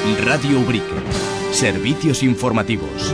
Radio Ubrique. Servicios informativos.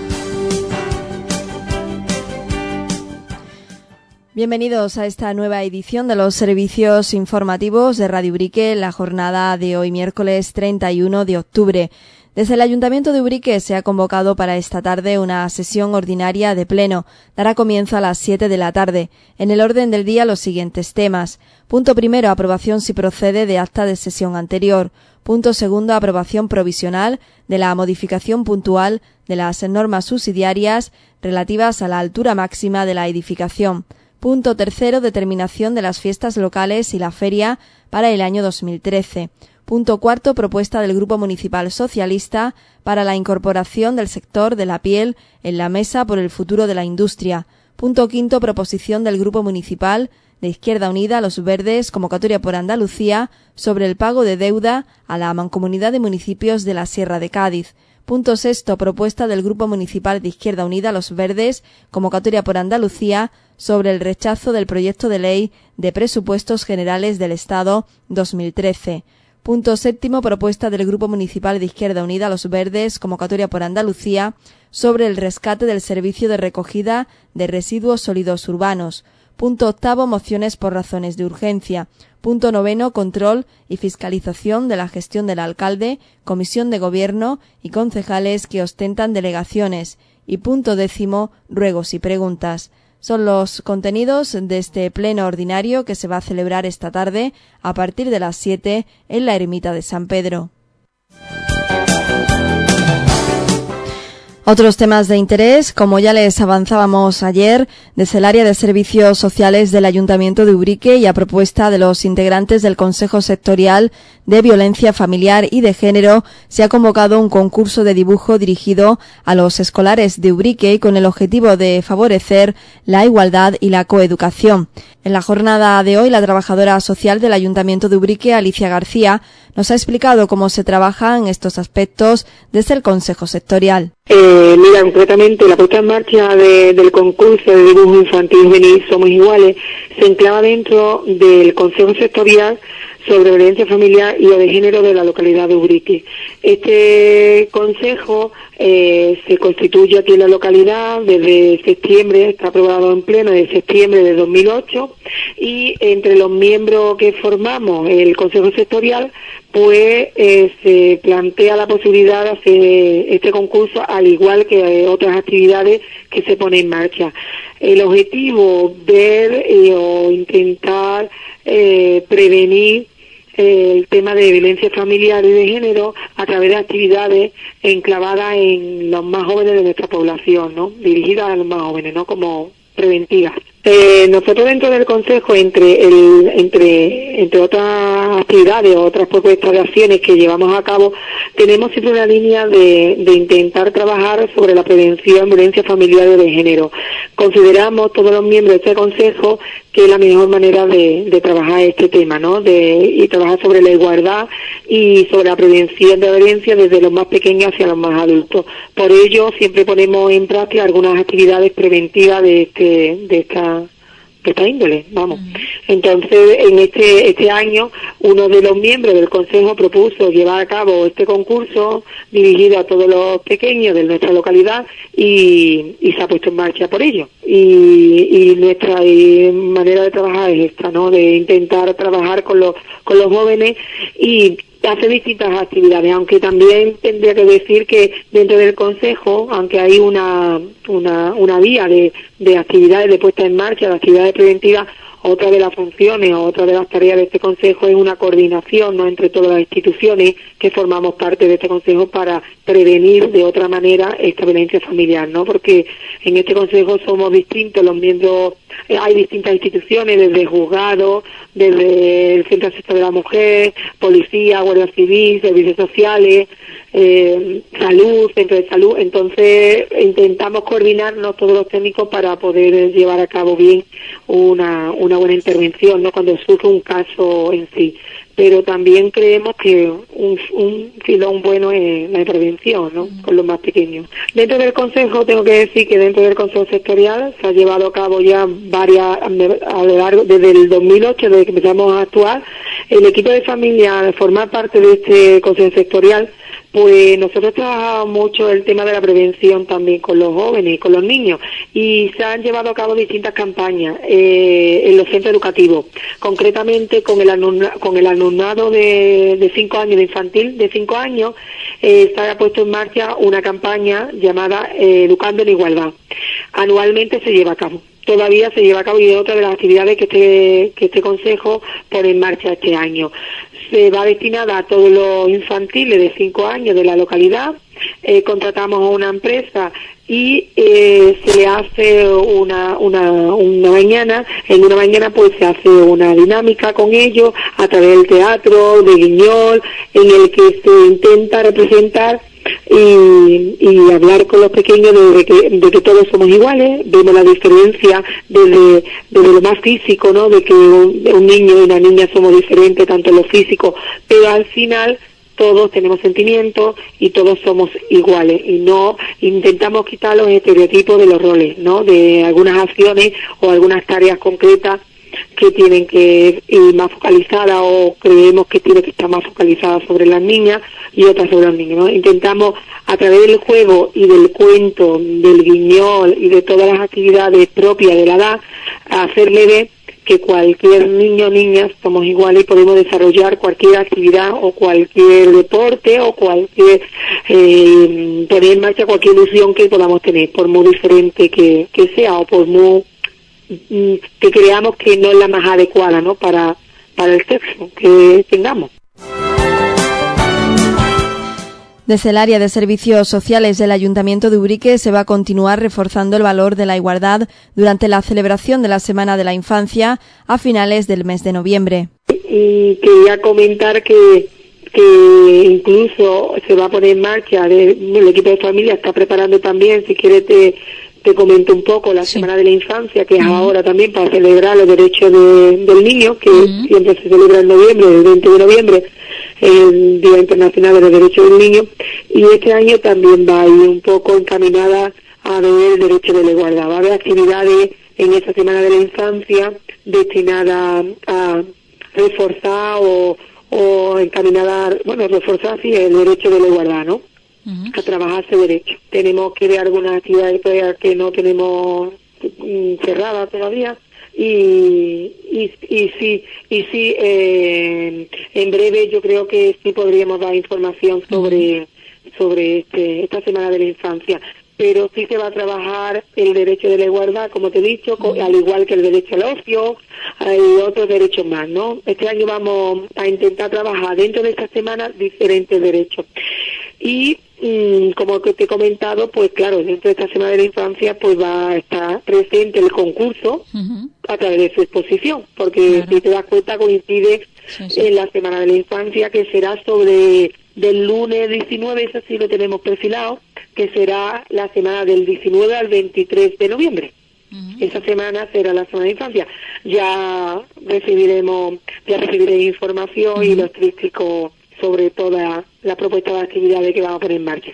Bienvenidos a esta nueva edición de los servicios informativos de Radio Ubrique en la jornada de hoy, miércoles 31 de octubre. Desde el Ayuntamiento de Ubrique se ha convocado para esta tarde una sesión ordinaria de pleno. Dará comienzo a las 7 de la tarde. En el orden del día los siguientes temas. Punto primero, aprobación si procede de acta de sesión anterior. Punto segundo, aprobación provisional de la modificación puntual de las normas subsidiarias relativas a la altura máxima de la edificación. Punto tercero, determinación de las fiestas locales y la feria para el año 2013. Punto cuarto, propuesta del Grupo Municipal Socialista para la incorporación del sector de la piel en la Mesa por el Futuro de la Industria. Punto quinto, proposición del Grupo Municipal de Izquierda Unida, Los Verdes, convocatoria por Andalucía sobre el pago de deuda a la Mancomunidad de Municipios de la Sierra de Cádiz. Punto sexto, propuesta del Grupo Municipal de Izquierda Unida, Los Verdes, convocatoria por Andalucía sobre el rechazo del proyecto de ley de presupuestos generales del Estado 2013. Punto séptimo, propuesta del Grupo Municipal de Izquierda Unida, Los Verdes, convocatoria por Andalucía sobre el rescate del servicio de recogida de residuos sólidos urbanos. Punto octavo, mociones por razones de urgencia. Punto noveno, control y fiscalización de la gestión del alcalde, comisión de gobierno y concejales que ostentan delegaciones. Y punto décimo, ruegos y preguntas. Son los contenidos de este pleno ordinario que se va a celebrar esta tarde a partir de las 7 en la Ermita de San Pedro. Otros temas de interés, como ya les avanzábamos ayer, desde el área de servicios sociales del Ayuntamiento de Ubrique y a propuesta de los integrantes del Consejo Sectorial de Violencia Familiar y de Género, se ha convocado un concurso de dibujo dirigido a los escolares de Ubrique con el objetivo de favorecer la igualdad y la coeducación. En la jornada de hoy, la trabajadora social del Ayuntamiento de Ubrique, Alicia García, nos ha explicado cómo se trabaja en estos aspectos desde el Consejo Sectorial. Mira, concretamente la puesta en marcha del concurso de dibujo infantil juvenil Somos Iguales se enclava dentro del Consejo Sectorial sobre Violencia Familiar y de Género de la localidad de Ubrique. Este consejo se constituye aquí en la localidad desde septiembre, está aprobado en pleno desde septiembre de 2008, y entre los miembros que formamos el Consejo Sectorial pues se plantea la posibilidad de hacer este concurso al igual que otras actividades que se ponen en marcha. El objetivo ver o intentar prevenir el tema de violencia familiar y de género a través de actividades enclavadas en los más jóvenes de nuestra población, ¿no? Dirigidas a los más jóvenes, ¿no? Como preventivas. Nosotros dentro del Consejo, entre otras actividades, otras propuestas de acciones que llevamos a cabo, tenemos siempre una línea de intentar trabajar sobre la prevención de violencia familiar y de género. Consideramos todos los miembros de este Consejo que es la mejor manera de trabajar este tema, ¿no? Y trabajar sobre la igualdad y sobre la prevención de la violencia desde los más pequeños hacia los más adultos. Por ello, siempre ponemos en práctica algunas actividades preventivas de esta índole, vamos. Entonces, en este año, uno de los miembros del Consejo propuso llevar a cabo este concurso dirigido a todos los pequeños de nuestra localidad y se ha puesto en marcha por ello. Y nuestra manera de trabajar es esta, ¿no? De intentar trabajar con los jóvenes y hace distintas actividades, aunque también tendría que decir que dentro del Consejo, aunque hay una vía de actividades de puesta en marcha, de actividades preventivas, otra de las funciones o otra de las tareas de este Consejo es una coordinación, ¿no?, entre todas las instituciones que formamos parte de este Consejo para prevenir de otra manera esta violencia familiar, ¿no? Porque en este Consejo somos distintos los miembros, hay distintas instituciones, desde juzgados, desde el Centro de Asistencia de la Mujer, Policía, Guardia Civil, Servicios Sociales, Salud, Centro de Salud. Entonces intentamos coordinarnos todos los técnicos para poder llevar a cabo bien una buena intervención, ¿no?, cuando surge un caso en sí. Pero también creemos que un filón bueno es la prevención, ¿no?, con los más pequeños. Dentro del Consejo, tengo que decir que dentro del Consejo Sectorial se ha llevado a cabo ya varias, a lo largo, desde el 2008, desde que empezamos a actuar, el equipo de familia, al formar parte de este Consejo Sectorial, Pues nosotros trabajamos mucho el tema de la prevención también con los jóvenes y con los niños, y se han llevado a cabo distintas campañas en los centros educativos, concretamente con el alumnado de 5 años, de infantil de 5 años, se ha puesto en marcha una campaña llamada Educando en Igualdad. Anualmente se lleva a cabo. Todavía se lleva a cabo y es otra de las actividades que este Consejo pone en marcha este año. Se va destinada a todos los infantiles de 5 años de la localidad. Contratamos a una empresa y se le hace una mañana. En una mañana pues se hace una dinámica con ellos a través del teatro, de guiñol, en el que se intenta representar y hablar con los pequeños de que todos somos iguales. Vemos la diferencia desde lo más físico, ¿no? De que un niño y una niña somos diferentes tanto en lo físico, pero al final todos tenemos sentimientos y todos somos iguales, y no intentamos quitar los estereotipos de los roles, ¿no? De algunas acciones o algunas tareas concretas que tienen que ir más focalizadas, o creemos que tiene que estar más focalizada sobre las niñas y otras sobre los niños, ¿no? Intentamos a través del juego y del cuento, del guiñol y de todas las actividades propias de la edad, hacerle ver que cualquier niño o niña somos iguales y podemos desarrollar cualquier actividad o cualquier deporte o cualquier poner en marcha cualquier ilusión que podamos tener, por muy diferente que sea, o por muy que creamos que no es la más adecuada, ¿no? para el sexo que tengamos. Desde el área de servicios sociales del Ayuntamiento de Ubrique se va a continuar reforzando el valor de la igualdad durante la celebración de la Semana de la Infancia a finales del mes de noviembre. Y quería comentar que incluso se va a poner en marcha, el equipo de familia está preparando también, si quieres te comento un poco, la Semana de la Infancia, que es ahora también para celebrar los derechos del niño, que siempre se celebra en noviembre, el 20 de noviembre, el Día Internacional de los Derechos del Niño, y este año también va a ir un poco encaminada a ver el derecho de la igualdad. Va a haber actividades en esta Semana de la Infancia destinadas a reforzar o encaminada, reforzar sí el derecho de la igualdad, ¿no? A trabajar ese derecho. Tenemos que ver algunas actividades que no tenemos cerradas todavía, y sí, en breve yo creo que sí podríamos dar información sobre esta Semana de la Infancia, pero sí se va a trabajar el derecho de la igualdad, como te he dicho, al igual que el derecho al ocio, hay otros derechos más, ¿no? Este año vamos a intentar trabajar dentro de esta semana diferentes derechos. Y como que te he comentado, pues claro, dentro de esta Semana de la Infancia pues va a estar presente el concurso a través de su exposición, porque si te das cuenta coincide en la Semana de la Infancia, que será del lunes 19, eso sí lo tenemos perfilado, que será la semana del 19 al 23 de noviembre. Esa semana será la Semana de Infancia. Ya recibiré información y los trípticos sobre toda la propuesta de actividades que vamos a poner en marcha.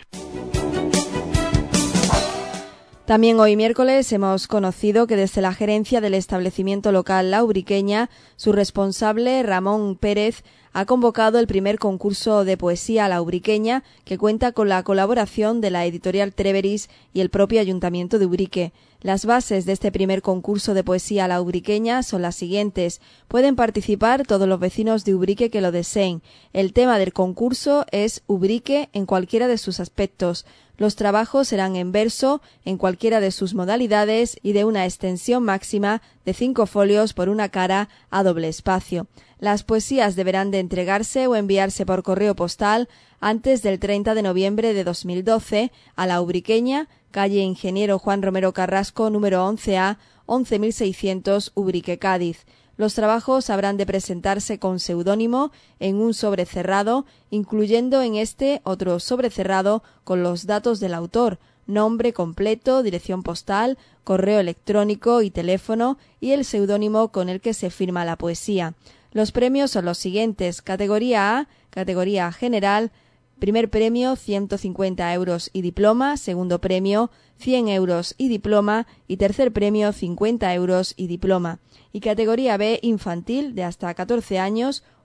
También hoy miércoles hemos conocido que desde la gerencia del establecimiento local La Ubriqueña, su responsable Ramón Pérez ha convocado el primer concurso de poesía La Ubriqueña, que cuenta con la colaboración de la editorial Treveris y el propio Ayuntamiento de Ubrique. Las bases de este primer concurso de poesía La Ubriqueña son las siguientes. Pueden participar todos los vecinos de Ubrique que lo deseen. El tema del concurso es Ubrique en cualquiera de sus aspectos. Los trabajos serán en verso, en cualquiera de sus modalidades y de una extensión máxima de 5 folios por una cara a doble espacio. Las poesías deberán de entregarse o enviarse por correo postal antes del 30 de noviembre de 2012 a La Ubriqueña, calle Ingeniero Juan Romero Carrasco, número 11A, 11.600, Ubrique, Cádiz. Los trabajos habrán de presentarse con seudónimo en un sobre cerrado, incluyendo en este otro sobre cerrado con los datos del autor, nombre completo, dirección postal, correo electrónico y teléfono, y el seudónimo con el que se firma la poesía. Los premios son los siguientes: categoría A, categoría general, primer premio 150 euros y diploma, segundo premio 100 euros y diploma y tercer premio 50 euros y diploma. Y categoría B, infantil, de hasta 14 años,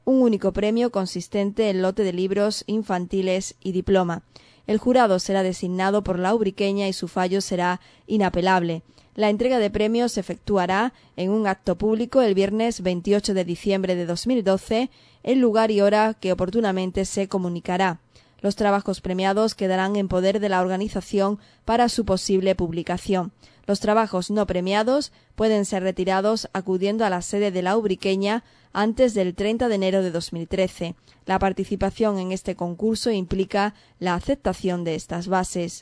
un único premio consistente en lote de libros infantiles y diploma. El jurado será designado por la ubriqueña y su fallo será inapelable. La entrega de premios se efectuará en un acto público el viernes 28 de diciembre de 2012, en lugar y hora que oportunamente se comunicará. Los trabajos premiados quedarán en poder de la organización para su posible publicación. Los trabajos no premiados pueden ser retirados acudiendo a la sede de la ubriqueña antes del 30 de enero de 2013. La participación en este concurso implica la aceptación de estas bases.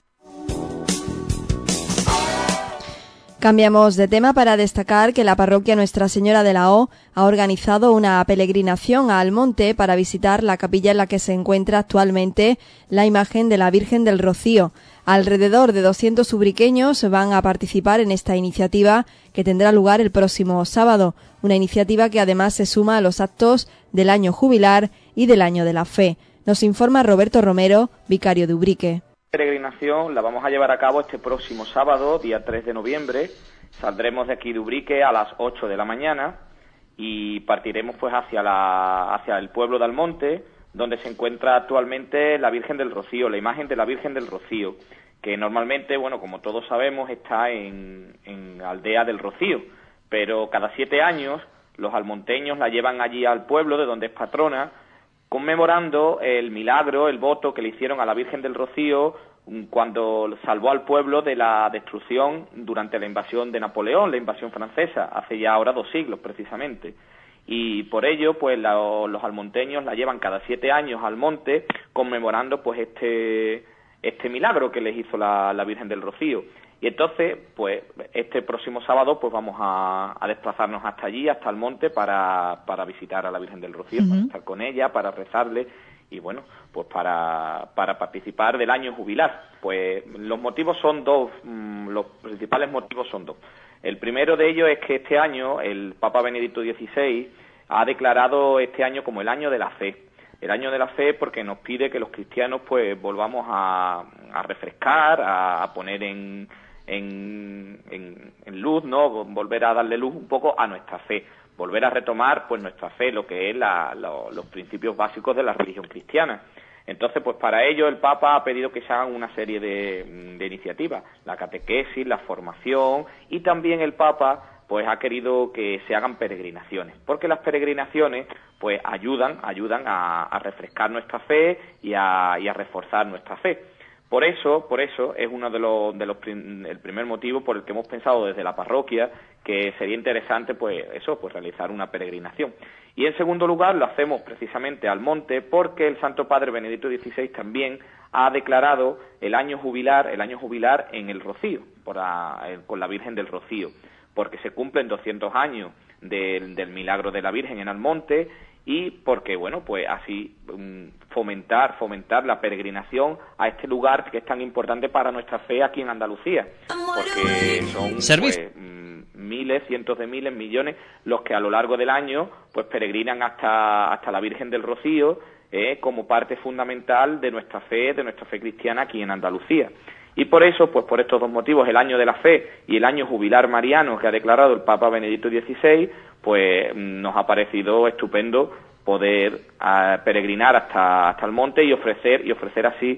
Cambiamos de tema para destacar que la parroquia Nuestra Señora de la O ha organizado una peregrinación a Almonte para visitar la capilla en la que se encuentra actualmente la imagen de la Virgen del Rocío. Alrededor de 200 ubriqueños van a participar en esta iniciativa que tendrá lugar el próximo sábado, una iniciativa que además se suma a los actos del año jubilar y del año de la fe. Nos informa Roberto Romero, vicario de Ubrique. Peregrinación la vamos a llevar a cabo este próximo sábado, día 3 de noviembre. Saldremos de aquí de Ubrique a las 8 de la mañana y partiremos pues hacia el pueblo de Almonte, donde se encuentra actualmente la Virgen del Rocío, la imagen de la Virgen del Rocío, que normalmente, bueno, como todos sabemos, está en Aldea del Rocío, pero cada 7 años los almonteños la llevan allí al pueblo de donde es patrona, conmemorando el milagro, el voto que le hicieron a la Virgen del Rocío cuando salvó al pueblo de la destrucción durante la invasión de Napoleón, la invasión francesa, hace ya ahora 2 siglos precisamente. Y por ello, pues los almonteños la llevan cada 7 años al monte, conmemorando pues este milagro que les hizo la Virgen del Rocío. Y entonces, pues este próximo sábado pues vamos a desplazarnos hasta allí, hasta el monte, para visitar a la Virgen del Rocío, para estar con ella, para rezarle y bueno, pues para participar del año jubilar. Pues los motivos son dos, los principales motivos son dos. El primero de ellos es que este año el Papa Benedicto XVI ha declarado este año como el año de la fe. El año de la fe porque nos pide que los cristianos pues volvamos a refrescar, a poner en luz, ¿no? Volver a darle luz un poco a nuestra fe, volver a retomar pues nuestra fe, lo que es los principios básicos de la religión cristiana. Entonces, pues para ello el Papa ha pedido que se hagan una serie de iniciativas, la catequesis, la formación, y también el Papa pues ha querido que se hagan peregrinaciones, porque las peregrinaciones pues ayudan a refrescar nuestra fe y a reforzar nuestra fe. Por eso es uno el primer motivo por el que hemos pensado desde la parroquia que sería interesante pues realizar una peregrinación. Y en segundo lugar lo hacemos precisamente al monte porque el Santo Padre Benedicto XVI también ha declarado el año jubilar en el Rocío, con la Virgen del Rocío, porque se cumplen 200 años del milagro de la Virgen en Almonte y porque, bueno, pues así fomentar la peregrinación a este lugar que es tan importante para nuestra fe aquí en Andalucía, porque son pues, miles, cientos de miles, millones los que a lo largo del año pues peregrinan hasta la Virgen del Rocío como parte fundamental de nuestra fe cristiana aquí en Andalucía. Y por eso, pues por estos dos motivos, el año de la fe y el año jubilar mariano que ha declarado el Papa Benedicto XVI, pues nos ha parecido estupendo poder peregrinar hasta el monte y ofrecer así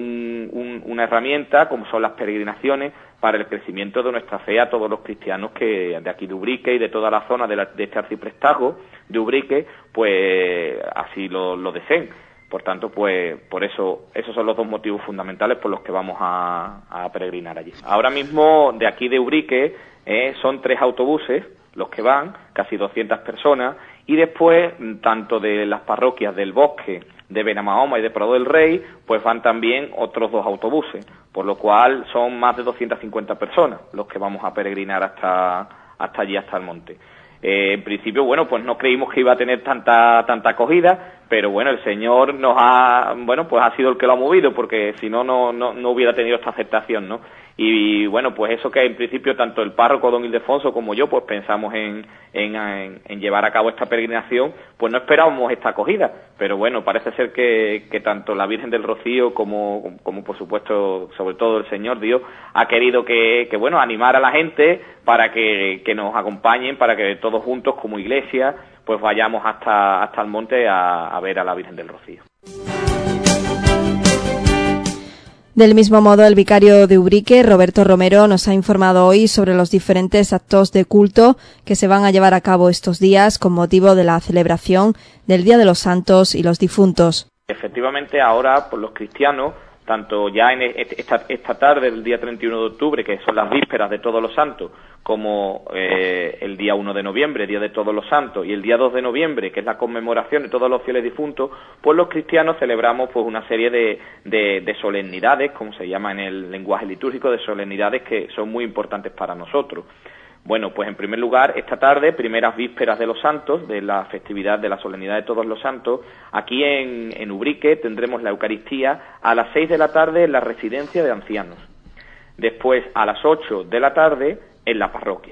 una herramienta como son las peregrinaciones para el crecimiento de nuestra fe a todos los cristianos que de aquí de Ubrique y de toda la zona de este arciprestazgo de Ubrique, pues así lo deseen. Por tanto, pues por eso esos son los dos motivos fundamentales por los que vamos a peregrinar allí. Ahora mismo de aquí de Ubrique son 3 autobuses los que van, casi 200 personas, y después tanto de las parroquias del Bosque, de Benamahoma y de Prado del Rey, pues van también otros 2 autobuses, por lo cual son más de 250 personas los que vamos a peregrinar hasta allí, hasta el monte. En principio, bueno, pues no creímos que iba a tener tanta acogida, pero bueno, el Señor ha sido el que lo ha movido, porque si no hubiera tenido esta aceptación, ¿no? Y bueno, pues eso que en principio tanto el párroco don Ildefonso como yo pues pensamos en llevar a cabo esta peregrinación, pues no esperábamos esta acogida, pero bueno, parece ser que tanto la Virgen del Rocío como por supuesto, sobre todo el Señor Dios, ha querido que bueno, animar a la gente para que nos acompañen, para que todos juntos como iglesia pues vayamos hasta el monte a ver a la Virgen del Rocío. Del mismo modo, el vicario de Ubrique, Roberto Romero, nos ha informado hoy sobre los diferentes actos de culto que se van a llevar a cabo estos días con motivo de la celebración del Día de los Santos y los Difuntos. Efectivamente, ahora, por los cristianos, tanto ya en esta tarde del día 31 de octubre, que son las vísperas de Todos los Santos, como el día 1 de noviembre, Día de Todos los Santos, y el día 2 de noviembre, que es la conmemoración de todos los fieles difuntos, pues los cristianos celebramos pues una serie de solemnidades, como se llama en el lenguaje litúrgico, de solemnidades que son muy importantes para nosotros. Bueno, pues en primer lugar, esta tarde, primeras vísperas de los santos, de la festividad de la solemnidad de todos los santos, aquí en Ubrique tendremos la Eucaristía a las 6 de la tarde en la residencia de ancianos. Después, a las 8 de la tarde, en la parroquia.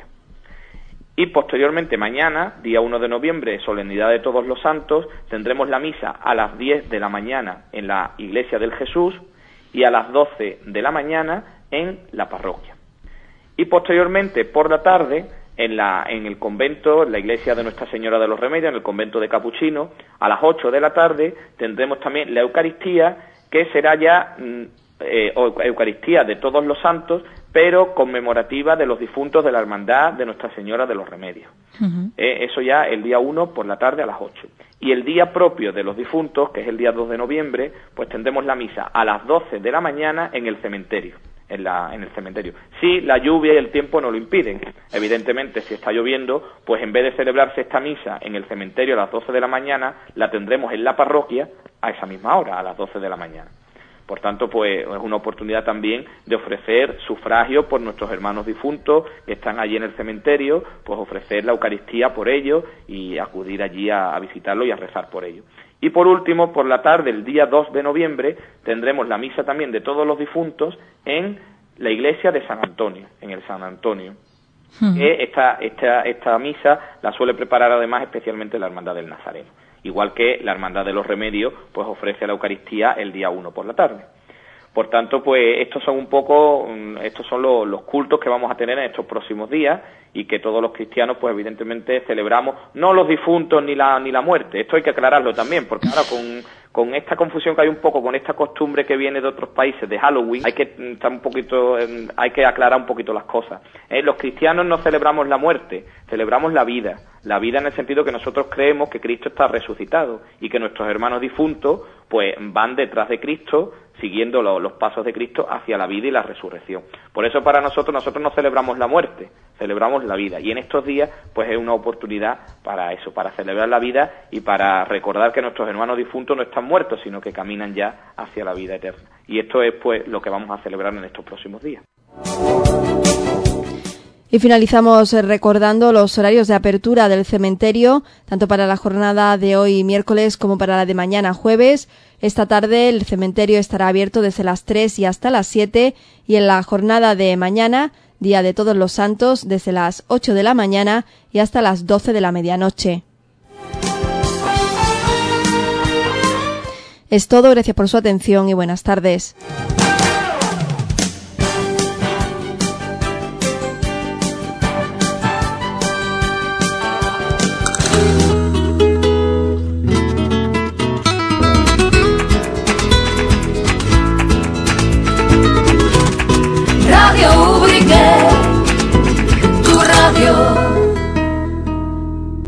Y posteriormente, mañana, día 1 de noviembre, solemnidad de todos los santos, tendremos la misa a las 10 de la mañana en la Iglesia del Jesús y a las 12 de la mañana en la parroquia. Y posteriormente, por la tarde, en el convento, en la iglesia de Nuestra Señora de los Remedios, en el convento de Capuchinos, a las 8 de la tarde tendremos también la Eucaristía, que será ya Eucaristía de todos los santos, pero conmemorativa de los difuntos de la Hermandad de Nuestra Señora de los Remedios. Uh-huh. Eso ya el día 1 por la tarde a las 8. Y el día propio de los difuntos, que es el día 2 de noviembre, pues tendremos la misa a las 12 de la mañana en el cementerio. En el cementerio. Si la lluvia y el tiempo no lo impiden. Evidentemente, si está lloviendo, pues en vez de celebrarse esta misa en el cementerio a las 12 de la mañana, la tendremos en la parroquia a esa misma hora, a las 12 de la mañana. Por tanto, pues es una oportunidad también de ofrecer sufragio por nuestros hermanos difuntos que están allí en el cementerio, pues ofrecer la Eucaristía por ellos y acudir allí a visitarlo y a rezar por ellos. Y por último, por la tarde, el día 2 de noviembre, tendremos la misa también de todos los difuntos en la iglesia de San Antonio, en el San Antonio. Uh-huh. Esta misa la suele preparar además especialmente la Hermandad del Nazareno. Igual que la Hermandad de los Remedios, pues ofrece la Eucaristía el día 1 por la tarde. Por tanto, pues estos son los cultos que vamos a tener en estos próximos días y que todos los cristianos, pues evidentemente celebramos, no los difuntos ni la muerte. Esto hay que aclararlo también, porque ahora con esta confusión que hay un poco con esta costumbre que viene de otros países de Halloween, hay que aclarar un poquito las cosas. Los cristianos no celebramos la muerte, celebramos la vida en el sentido que nosotros creemos que Cristo está resucitado y que nuestros hermanos difuntos pues van detrás de Cristo, siguiendo los pasos de Cristo hacia la vida y la resurrección. Por eso para nosotros no celebramos la muerte, celebramos la vida. Y en estos días pues es una oportunidad para eso, para celebrar la vida y para recordar que nuestros hermanos difuntos no están muertos, sino que caminan ya hacia la vida eterna. Y esto es pues lo que vamos a celebrar en estos próximos días. Y finalizamos recordando los horarios de apertura del cementerio, tanto para la jornada de hoy miércoles como para la de mañana jueves. Esta tarde el cementerio estará abierto desde las 3 y hasta las 7 y en la jornada de mañana, Día de Todos los Santos, desde las 8 de la mañana y hasta las 12 de la medianoche. Es todo, gracias por su atención y buenas tardes.